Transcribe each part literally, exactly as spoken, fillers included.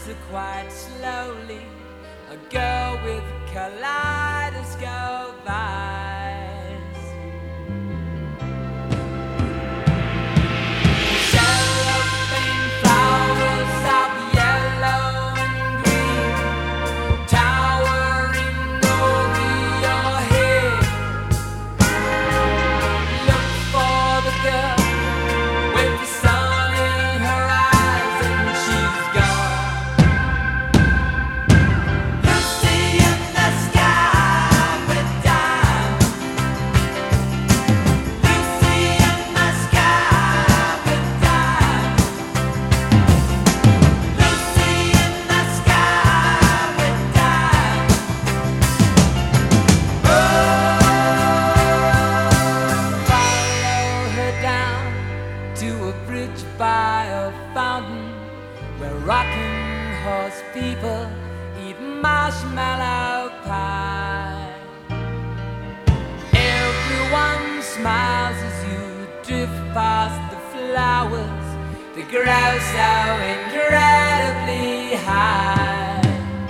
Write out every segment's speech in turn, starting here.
answer quite slowly. A girl with kaleidoscope eyes. Cellophane flowers of yellow and green, towering over your head. Look for the girl with the sun in her eyes, and she's gone. Lucy in the sky with diamonds. Lucy in the sky with diamonds. Lucy in the sky with diamonds. Oh, follow her down to a bridge by a fountain where rocking horse people eat marshmallow pie. Everyone smiles as you drift past the flowers that grow so incredibly high.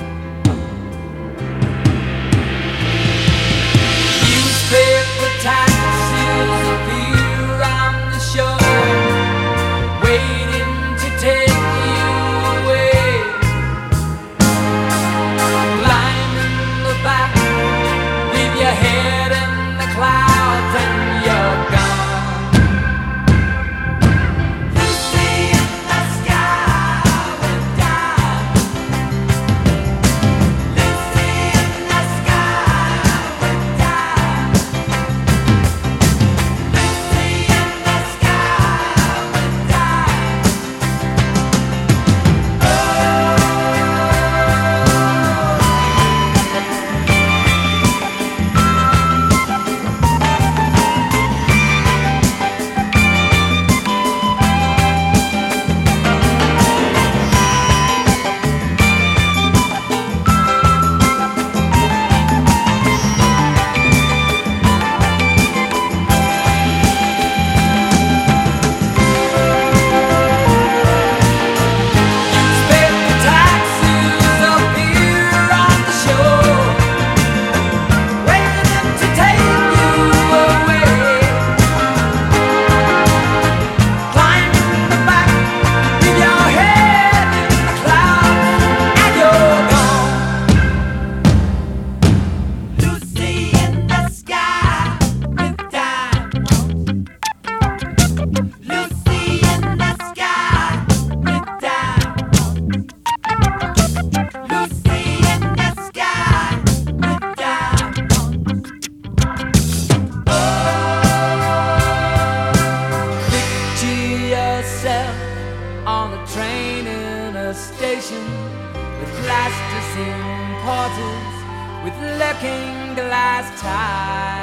Newspaper taxis appear on the shore, waiting to take you away. Climb in the back, leave your head in the clouds, and you're gone. Lucy in the sky with diamonds. Lucy in the sky with diamonds. Lucy in the sky with diamonds. Newspaper taxis appear on the shore, waiting to take you away. Climb in the back, leave your head in the clouds, and you're gone. Lucy in the sky with diamonds. Lucy in the sky with diamonds. Lucy in the sky with diamonds. Picture yourself on a train in a station with plasticine porters with looking glass ties.